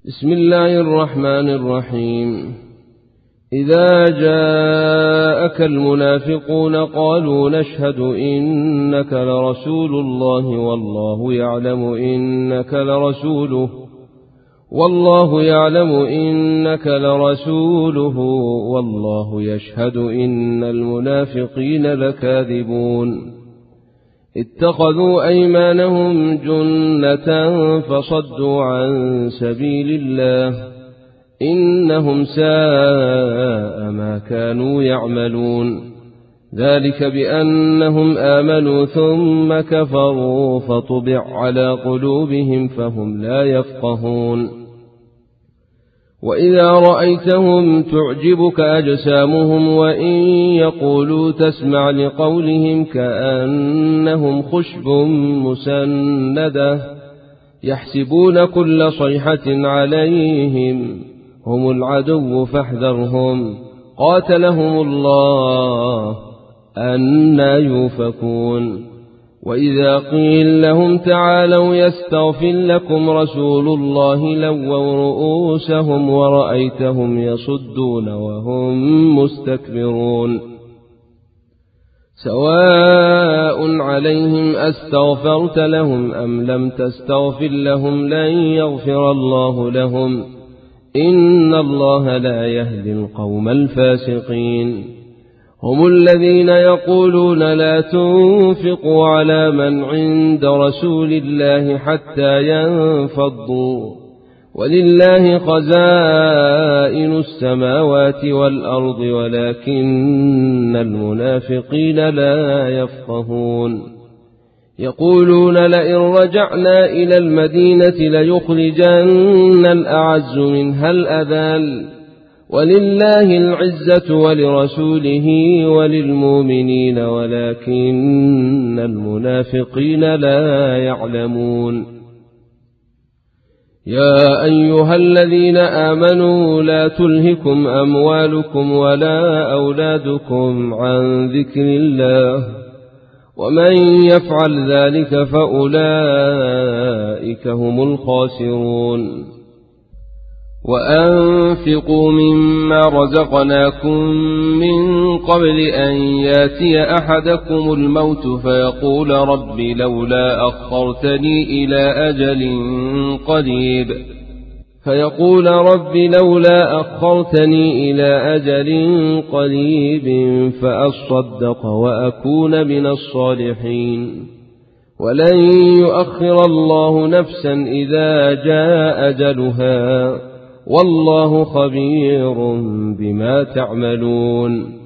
بسم الله الرحمن الرحيم. إذا جاءك المنافقون قالوا نشهد إنك لرسول الله والله يعلم إنك لرسوله والله يشهد إن المنافقين لكاذبون. اتخذوا أيمانهم جنة فصدوا عن سبيل الله إنهم ساء ما كانوا يعملون. ذلك بأنهم آمنوا ثم كفروا فطبع على قلوبهم فهم لا يفقهون. وإذا رأيتهم تعجبك أجسامهم وإن يقولوا تسمع لقولهم كأنهم خشب مسندة يحسبون كل صيحة عليهم هم العدو فاحذرهم قاتلهم الله أنى يؤفكون. وإذا قيل لهم تعالوا يستغفر لكم رسول الله لووا رؤوسهم ورأيتهم يصدون وهم مستكبرون. سواء عليهم أستغفرت لهم أم لم تستغفر لهم لن يغفر الله لهم إن الله لا يهدي القوم الفاسقين. هم الذين يقولون لا تنفقوا على من عند رسول الله حتى ينفضوا ولله خزائن السماوات والأرض ولكن المنافقين لا يفقهون. يقولون لئن رجعنا إلى المدينة ليخرجن الأعز منها الأذل ولله العزة ولرسوله وللمؤمنين ولكن المنافقين لا يعلمون. يا أيها الذين آمنوا لا تلهكم أموالكم ولا أولادكم عن ذكر الله ومن يفعل ذلك فأولئك هم الخاسرون. وأنفقوا مما رزقناكم من قبل أن ياتي أحدكم الموت فيقول رب لولا أخرتني إلى أجل قريب فأصدق وأكون من الصالحين. ولن يؤخر الله نفسا إذا جاء أجلها والله خبير بما تعملون.